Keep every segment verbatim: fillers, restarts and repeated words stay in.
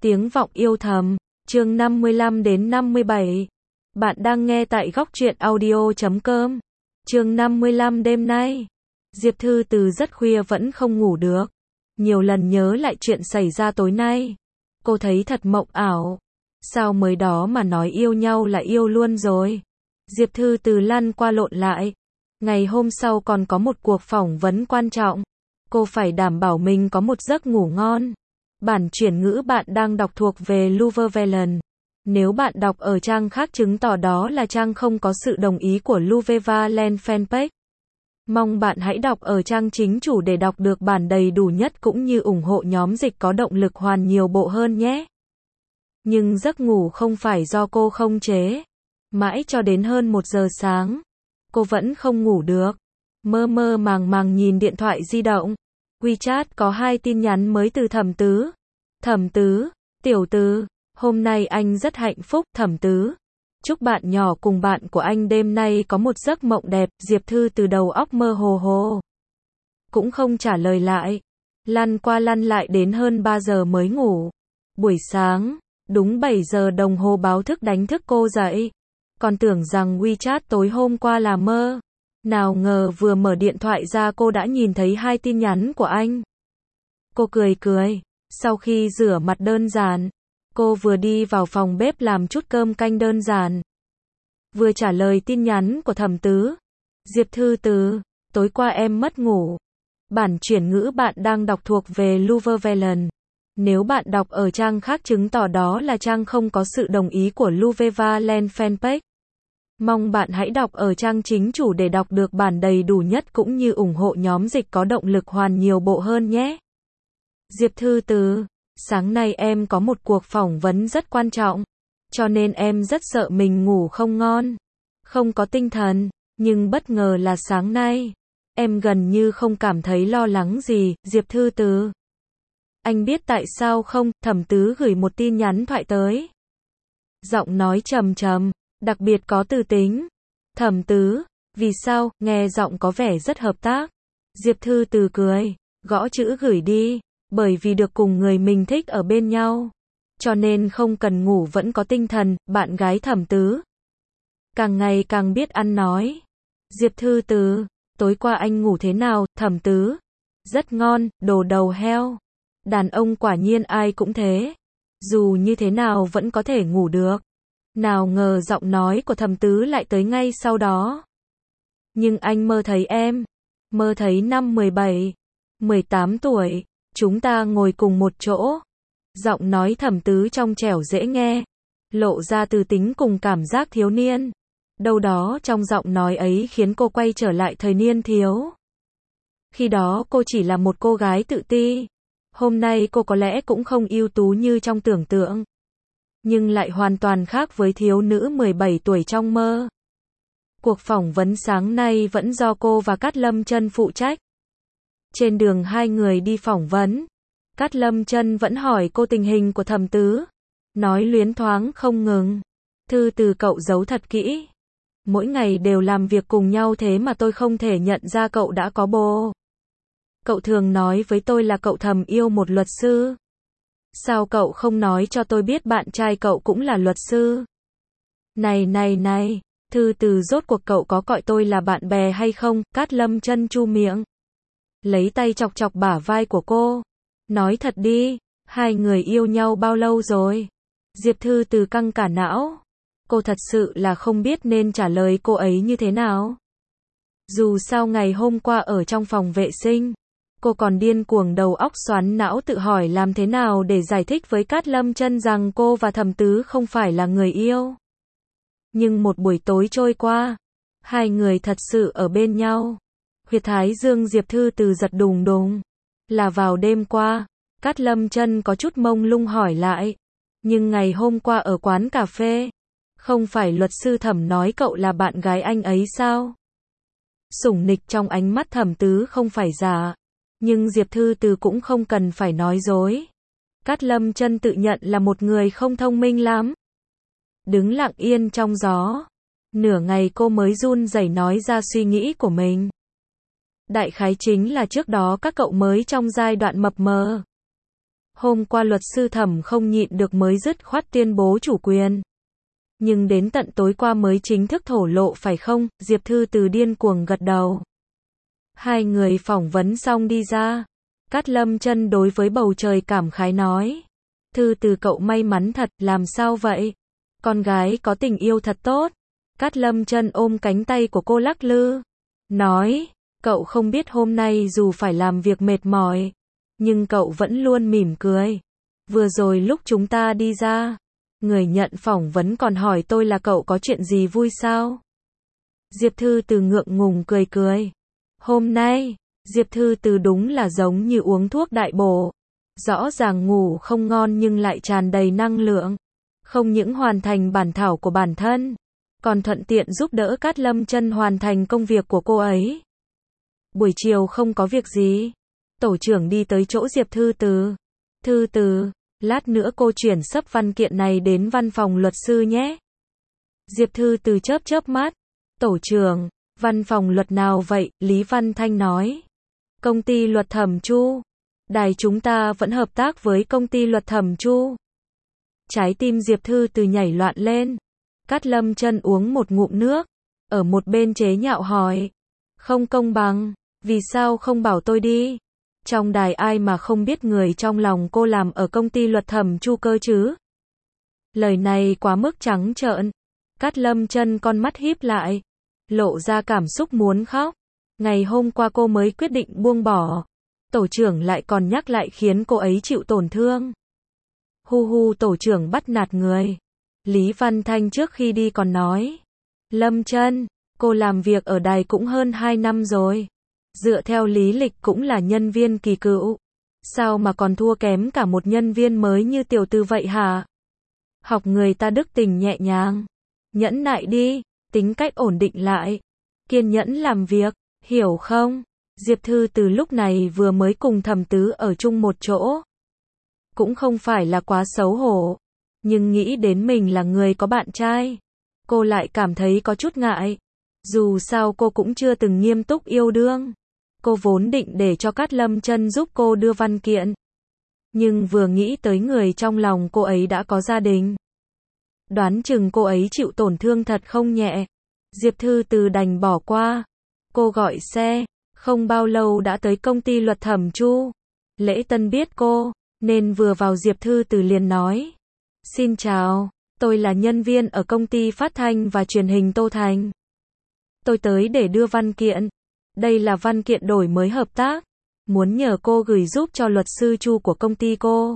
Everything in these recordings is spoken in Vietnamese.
Tiếng vọng yêu thầm, chương năm mươi lăm đến năm mươi bảy. Bạn đang nghe tại góc truyện audio chấm com. Chương năm mươi lăm đêm nay. Diệp Thư từ rất khuya vẫn không ngủ được. Nhiều lần nhớ lại chuyện xảy ra tối nay. Cô thấy thật mộng ảo. Sao mới đó mà nói yêu nhau là yêu luôn rồi. Diệp Thư từ lăn qua lộn lại. Ngày hôm sau còn có một cuộc phỏng vấn quan trọng. Cô phải đảm bảo mình có một giấc ngủ ngon. Bản chuyển ngữ bạn đang đọc thuộc về Luvevelen. Nếu bạn đọc ở trang khác chứng tỏ đó là trang không có sự đồng ý của Luvevelen fanpage. Mong bạn hãy đọc ở trang chính chủ để đọc được bản đầy đủ nhất cũng như ủng hộ nhóm dịch có động lực hoàn nhiều bộ hơn nhé. Nhưng giấc ngủ không phải do cô không chế. Mãi cho đến hơn một giờ sáng, cô vẫn không ngủ được. Mơ mơ màng màng nhìn điện thoại di động. WeChat có hai tin nhắn mới từ Thẩm Tứ. Thẩm Tứ, tiểu Tứ, hôm nay anh rất hạnh phúc. Thẩm Tứ, chúc bạn nhỏ cùng bạn của anh đêm nay có một giấc mộng đẹp. Diệp Thư từ đầu óc mơ hồ hồ, cũng không trả lời lại. Lăn qua lăn lại đến hơn ba giờ mới ngủ. Buổi sáng, đúng bảy giờ đồng hồ báo thức đánh thức cô dậy. Còn tưởng rằng WeChat tối hôm qua là mơ. Nào ngờ vừa mở điện thoại ra cô đã nhìn thấy hai tin nhắn của anh. Cô cười cười. Sau khi rửa mặt đơn giản, cô vừa đi vào phòng bếp làm chút cơm canh đơn giản, vừa trả lời tin nhắn của Thẩm Tứ. Diệp Thư từ, tối qua em mất ngủ. Bản chuyển ngữ bạn đang đọc thuộc về Luvevelen. Nếu bạn đọc ở trang khác chứng tỏ đó là trang không có sự đồng ý của Luvevelen fanpage. Mong bạn hãy đọc ở trang chính chủ để đọc được bản đầy đủ nhất cũng như ủng hộ nhóm dịch có động lực hoàn nhiều bộ hơn nhé. Diệp Thư từ, sáng nay em có một cuộc phỏng vấn rất quan trọng, cho nên em rất sợ mình ngủ không ngon, không có tinh thần, nhưng bất ngờ là sáng nay, em gần như không cảm thấy lo lắng gì. Diệp Thư từ, anh biết tại sao không? Thẩm Tứ gửi một tin nhắn thoại tới. Giọng nói trầm trầm, đặc biệt có từ tính. Thẩm Tứ, vì sao? Nghe giọng có vẻ rất hợp tác. Diệp Thư từ cười, gõ chữ gửi đi. Bởi vì được cùng người mình thích ở bên nhau, cho nên không cần ngủ vẫn có tinh thần. Bạn gái Thẩm Tứ càng ngày càng biết ăn nói. Diệp Thư từ, tối qua anh ngủ thế nào? Thẩm Tứ, rất ngon. Đồ đầu heo. Đàn ông quả nhiên ai cũng thế, dù như thế nào vẫn có thể ngủ được. Nào ngờ giọng nói của Thẩm Tứ lại tới ngay sau đó. Nhưng anh mơ thấy em, mơ thấy năm mười bảy, mười tám tuổi, chúng ta ngồi cùng một chỗ. Giọng nói Thẩm Tứ trong trẻo dễ nghe, lộ ra từ tính cùng cảm giác thiếu niên. Đâu đó trong giọng nói ấy khiến cô quay trở lại thời niên thiếu. Khi đó cô chỉ là một cô gái tự ti. Hôm nay cô có lẽ cũng không ưu tú như trong tưởng tượng, nhưng lại hoàn toàn khác với thiếu nữ mười bảy tuổi trong mơ. Cuộc phỏng vấn sáng nay vẫn do cô và Cát Lâm Chân phụ trách. Trên đường hai người đi phỏng vấn, Cát Lâm Chân vẫn hỏi cô tình hình của Thẩm Tứ, nói luyến thoáng không ngừng. Thư từ, cậu giấu thật kỹ. Mỗi ngày đều làm việc cùng nhau thế mà tôi không thể nhận ra cậu đã có bồ. Cậu thường nói với tôi là cậu thầm yêu một luật sư. Sao cậu không nói cho tôi biết bạn trai cậu cũng là luật sư? Này này này, Thư từ, rốt cuộc cậu có gọi tôi là bạn bè hay không? Cát Lâm Chân chu miệng, lấy tay chọc chọc bả vai của cô. Nói thật đi, hai người yêu nhau bao lâu rồi? Diệp Thư từ căng cả não. Cô thật sự là không biết nên trả lời cô ấy như thế nào. Dù sao ngày hôm qua ở trong phòng vệ sinh, cô còn điên cuồng đầu óc xoắn não tự hỏi làm thế nào để giải thích với Cát Lâm Chân rằng cô và Thẩm Tứ không phải là người yêu. Nhưng một buổi tối trôi qua, hai người thật sự ở bên nhau. Huyệt thái dương Diệp Thư từ giật đùng đùng. Là vào đêm qua? Cát Lâm Chân có chút mông lung hỏi lại. Nhưng ngày hôm qua ở quán cà phê, không phải luật sư Thẩm nói cậu là bạn gái anh ấy sao? Sủng nịch trong ánh mắt Thẩm Tứ không phải giả. Nhưng Diệp Thư từ cũng không cần phải nói dối. Cát Lâm Chân tự nhận là một người không thông minh lắm. Đứng lặng yên trong gió. Nửa ngày cô mới run rẩy nói ra suy nghĩ của mình. Đại khái chính là trước đó các cậu mới trong giai đoạn mập mờ. Hôm qua luật sư Thẩm không nhịn được mới dứt khoát tuyên bố chủ quyền. Nhưng đến tận tối qua mới chính thức thổ lộ phải không? Diệp Thư Từ điên cuồng gật đầu. Hai người phỏng vấn xong đi ra. Cát Lâm Chân đối với bầu trời cảm khái nói. Thư Từ cậu may mắn thật, làm sao vậy? Con gái có tình yêu thật tốt. Cát Lâm Chân ôm cánh tay của cô lắc lư. Nói, cậu không biết hôm nay dù phải làm việc mệt mỏi, nhưng cậu vẫn luôn mỉm cười. Vừa rồi lúc chúng ta đi ra, người nhận phỏng vấn còn hỏi tôi là cậu có chuyện gì vui sao? Diệp Thư Từ ngượng ngùng cười cười. Hôm nay, Diệp Thư Từ đúng là giống như uống thuốc đại bổ. Rõ ràng ngủ không ngon nhưng lại tràn đầy năng lượng. Không những hoàn thành bản thảo của bản thân, còn thuận tiện giúp đỡ Cát Lâm Chân hoàn thành công việc của cô ấy. Buổi chiều không có việc gì. Tổ trưởng đi tới chỗ Diệp Thư Từ. Thư Từ, lát nữa cô chuyển sấp văn kiện này đến văn phòng luật sư nhé. Diệp Thư Từ chớp chớp mắt. Tổ trưởng, văn phòng luật nào vậy? Lý Văn Thanh nói. Công ty luật Thẩm Chu. Đài chúng ta vẫn hợp tác với công ty luật Thẩm Chu. Trái tim Diệp Thư Từ nhảy loạn lên. Cát Lâm Chân uống một ngụm nước. Ở một bên chế nhạo hỏi. Không công bằng, vì sao không bảo tôi đi? Trong đài ai mà không biết người trong lòng cô làm ở công ty luật Thẩm Chu cơ chứ? Lời này quá mức trắng trợn. Cát Lâm Chân con mắt híp lại, lộ ra cảm xúc muốn khóc. Ngày hôm qua cô mới quyết định buông bỏ. Tổ trưởng lại còn nhắc lại khiến cô ấy chịu tổn thương. Hu hu, tổ trưởng bắt nạt người. Lý Văn Thanh trước khi đi còn nói. Lâm Chân, cô làm việc ở đài cũng hơn hai năm rồi. Dựa theo lý lịch cũng là nhân viên kỳ cựu. Sao mà còn thua kém cả một nhân viên mới như tiểu Từ vậy hả? Học người ta đức tình nhẹ nhàng. Nhẫn nại đi, tính cách ổn định lại. Kiên nhẫn làm việc, hiểu không? Diệp Thư Từ lúc này vừa mới cùng Thẩm Tứ ở chung một chỗ. Cũng không phải là quá xấu hổ. Nhưng nghĩ đến mình là người có bạn trai, cô lại cảm thấy có chút ngại. Dù sao cô cũng chưa từng nghiêm túc yêu đương. Cô vốn định để cho Cát Lâm Chân giúp cô đưa văn kiện. Nhưng vừa nghĩ tới người trong lòng cô ấy đã có gia đình, đoán chừng cô ấy chịu tổn thương thật không nhẹ. Diệp Thư Từ đành bỏ qua. Cô gọi xe, không bao lâu đã tới công ty luật Thẩm Chu. Lễ Tân biết cô, nên vừa vào Diệp Thư Từ liền nói. Xin chào, tôi là nhân viên ở công ty phát thanh và truyền hình Tô Thành. Tôi tới để đưa văn kiện. Đây là văn kiện đổi mới hợp tác. Muốn nhờ cô gửi giúp cho luật sư Chu của công ty cô.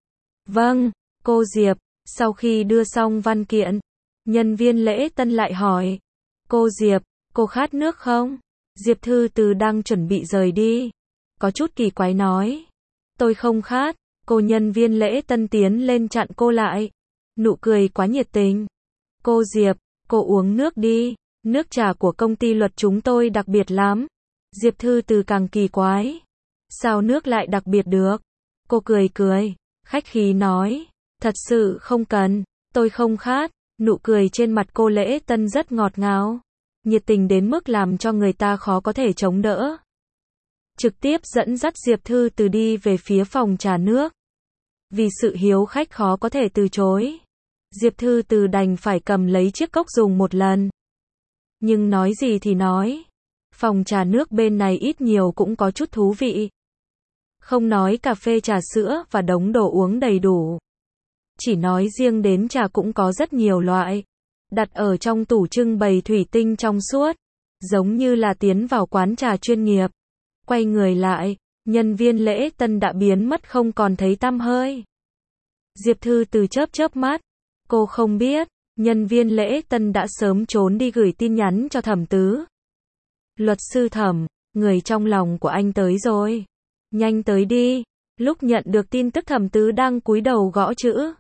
Vâng, cô Diệp. Sau khi đưa xong văn kiện, nhân viên Lễ Tân lại hỏi. Cô Diệp, cô khát nước không? Diệp Thư Từ đang chuẩn bị rời đi. Có chút kỳ quái nói. Tôi không khát. Cô nhân viên Lễ Tân tiến lên chặn cô lại. Nụ cười quá nhiệt tình. Cô Diệp, cô uống nước đi. Nước trà của công ty luật chúng tôi đặc biệt lắm. Diệp Thư Từ càng kỳ quái. Sao nước lại đặc biệt được? Cô cười cười, khách khí nói. Thật sự không cần, tôi không khát. Nụ cười trên mặt cô Lễ Tân rất ngọt ngào, nhiệt tình đến mức làm cho người ta khó có thể chống đỡ. Trực tiếp dẫn dắt Diệp Thư Từ đi về phía phòng trà nước. Vì sự hiếu khách khó có thể từ chối, Diệp Thư Từ đành phải cầm lấy chiếc cốc dùng một lần. Nhưng nói gì thì nói, phòng trà nước bên này ít nhiều cũng có chút thú vị. Không nói cà phê trà sữa và đống đồ uống đầy đủ. Chỉ nói riêng đến trà cũng có rất nhiều loại. Đặt ở trong tủ trưng bày thủy tinh trong suốt. Giống như là tiến vào quán trà chuyên nghiệp. Quay người lại, nhân viên Lễ Tân đã biến mất không còn thấy tăm hơi. Diệp Thư Từ chớp chớp mắt. Cô không biết, nhân viên Lễ Tân đã sớm trốn đi gửi tin nhắn cho Thẩm Tứ. Luật sư Thẩm, người trong lòng của anh tới rồi. Nhanh tới đi. Lúc nhận được tin tức Thẩm Tứ đang cúi đầu gõ chữ.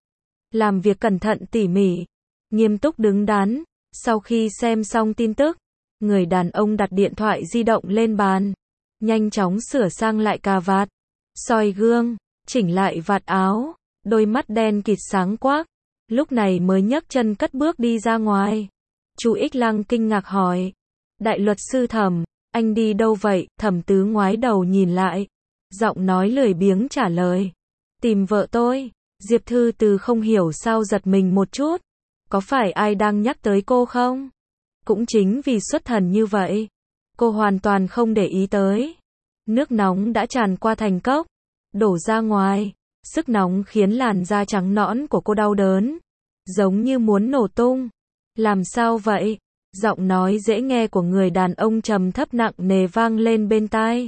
Làm việc cẩn thận tỉ mỉ, nghiêm túc đứng đắn. Sau khi xem xong tin tức, người đàn ông đặt điện thoại di động lên bàn. Nhanh chóng sửa sang lại cà vạt, soi gương, chỉnh lại vạt áo. Đôi mắt đen kịt sáng quắc. Lúc này mới nhấc chân cất bước đi ra ngoài. Chu Ích Lăng kinh ngạc hỏi. Đại luật sư Thẩm, anh đi đâu vậy? Thẩm Tứ ngoái đầu nhìn lại. Giọng nói lười biếng trả lời. Tìm vợ tôi. Diệp Thư Từ không hiểu sao giật mình một chút. Có phải ai đang nhắc tới cô không? Cũng chính vì xuất thần như vậy, cô hoàn toàn không để ý tới. Nước nóng đã tràn qua thành cốc, đổ ra ngoài. Sức nóng khiến làn da trắng nõn của cô đau đớn, giống như muốn nổ tung. Làm sao vậy? Giọng nói dễ nghe của người đàn ông trầm thấp nặng nề vang lên bên tai.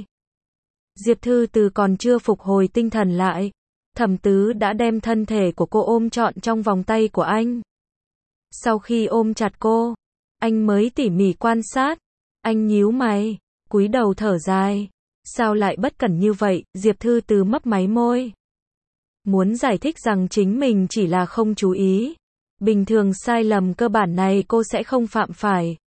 Diệp Thư Từ còn chưa phục hồi tinh thần lại, Thẩm Tứ đã đem thân thể của cô ôm trọn trong vòng tay của anh. Sau khi ôm chặt cô, anh mới tỉ mỉ quan sát. Anh nhíu mày, cúi đầu thở dài. Sao lại bất cẩn như vậy? Diệp Thư Từ mấp máy môi, muốn giải thích rằng chính mình chỉ là không chú ý. Bình thường sai lầm cơ bản này cô sẽ không phạm phải.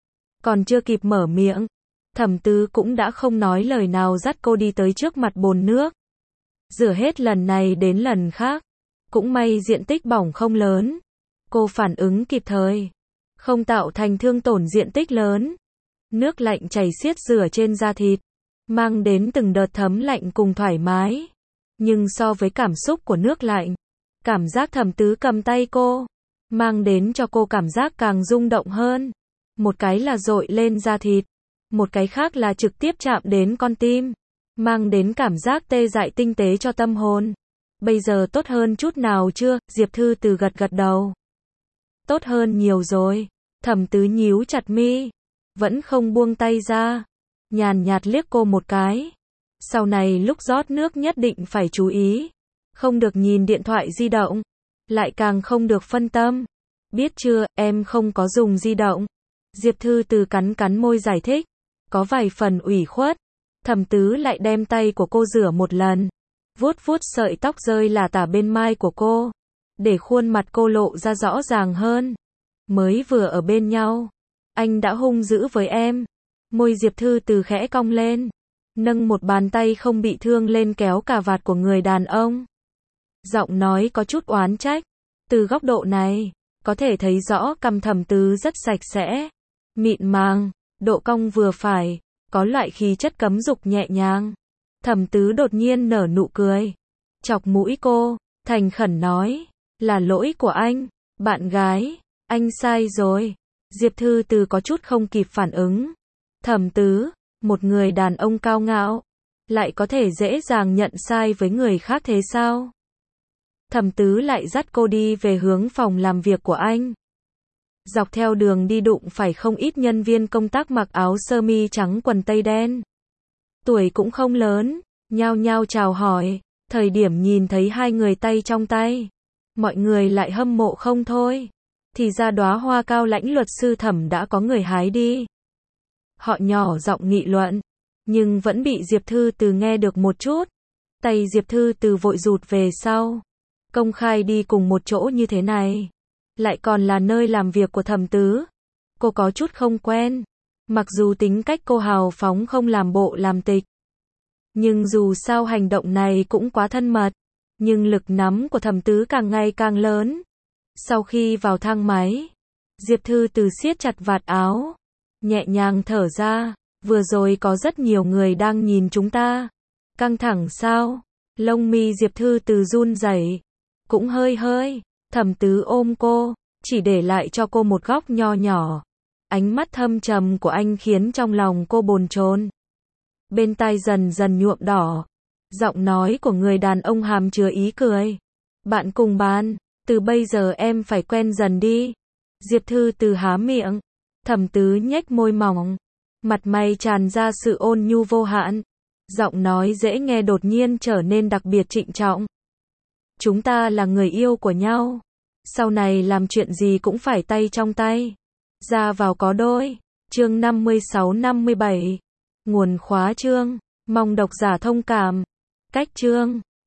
Còn chưa kịp mở miệng, Thẩm Tứ cũng đã không nói lời nào dắt cô đi tới trước mặt bồn nước. Rửa hết lần này đến lần khác. Cũng may diện tích bỏng không lớn. Cô phản ứng kịp thời, không tạo thành thương tổn diện tích lớn. Nước lạnh chảy xiết rửa trên da thịt, mang đến từng đợt thấm lạnh cùng thoải mái. Nhưng so với cảm xúc của nước lạnh, cảm giác Thẩm Tứ cầm tay cô, mang đến cho cô cảm giác càng rung động hơn. Một cái là dội lên da thịt, một cái khác là trực tiếp chạm đến con tim, mang đến cảm giác tê dại tinh tế cho tâm hồn. Bây giờ tốt hơn chút nào chưa? Diệp Thư Từ gật gật đầu. Tốt hơn nhiều rồi. Thẩm Tứ nhíu chặt mi, vẫn không buông tay ra, nhàn nhạt liếc cô một cái. Sau này lúc rót nước nhất định phải chú ý, không được nhìn điện thoại di động, lại càng không được phân tâm. Biết chưa, em không có dùng di động. Diệp Thư Từ cắn cắn môi giải thích, có vài phần ủy khuất. Thẩm Tứ lại đem tay của cô rửa một lần, vuốt vuốt sợi tóc rơi lả tả bên mai của cô, để khuôn mặt cô lộ ra rõ ràng hơn. Mới vừa ở bên nhau, anh đã hung dữ với em. Môi Diệp Thư Từ khẽ cong lên, nâng một bàn tay không bị thương lên kéo cà vạt của người đàn ông. Giọng nói có chút oán trách. Từ góc độ này, có thể thấy rõ cằm Thẩm Tứ rất sạch sẽ, mịn màng, độ cong vừa phải, có loại khí chất cấm dục nhẹ nhàng. Thẩm Tứ đột nhiên nở nụ cười, chọc mũi cô, thành khẩn nói, là lỗi của anh, bạn gái, anh sai rồi. Diệp Thư Từ có chút không kịp phản ứng. Thẩm Tứ, một người đàn ông cao ngạo, lại có thể dễ dàng nhận sai với người khác thế sao? Thẩm Tứ lại dắt cô đi về hướng phòng làm việc của anh. Dọc theo đường đi đụng phải không ít nhân viên công tác mặc áo sơ mi trắng quần tây đen. Tuổi cũng không lớn, nhao nhao chào hỏi. Thời điểm nhìn thấy hai người tay trong tay, mọi người lại hâm mộ không thôi. Thì ra đóa hoa cao lãnh luật sư Thẩm đã có người hái đi. Họ nhỏ giọng nghị luận, nhưng vẫn bị Diệp Thư Từ nghe được một chút. Tay Diệp Thư Từ vội rụt về sau. Công khai đi cùng một chỗ như thế này, lại còn là nơi làm việc của Thẩm Tứ. Cô có chút không quen. Mặc dù tính cách cô hào phóng không làm bộ làm tịch, nhưng dù sao hành động này cũng quá thân mật. Nhưng lực nắm của Thẩm Tứ càng ngày càng lớn. Sau khi vào thang máy, Diệp Thư Từ siết chặt vạt áo, nhẹ nhàng thở ra. Vừa rồi có rất nhiều người đang nhìn chúng ta. Căng thẳng sao? Lông mi Diệp Thư Từ run rẩy, cũng hơi hơi. Thẩm Tứ ôm cô, chỉ để lại cho cô một góc nho nhỏ. Ánh mắt thâm trầm của anh khiến trong lòng cô bồn chồn. Bên tai dần dần nhuộm đỏ. Giọng nói của người đàn ông hàm chứa ý cười. Bạn cùng bàn, từ bây giờ em phải quen dần đi. Diệp Thư Từ há miệng. Thẩm Tứ nhếch môi mỏng, mặt mày tràn ra sự ôn nhu vô hạn. Giọng nói dễ nghe đột nhiên trở nên đặc biệt trịnh trọng. Chúng ta là người yêu của nhau. Sau này làm chuyện gì cũng phải tay trong tay. Ra vào có đôi. Chương năm mươi sáu năm mươi bảy. Nguồn khóa chương. Mong độc giả thông cảm. Cách chương.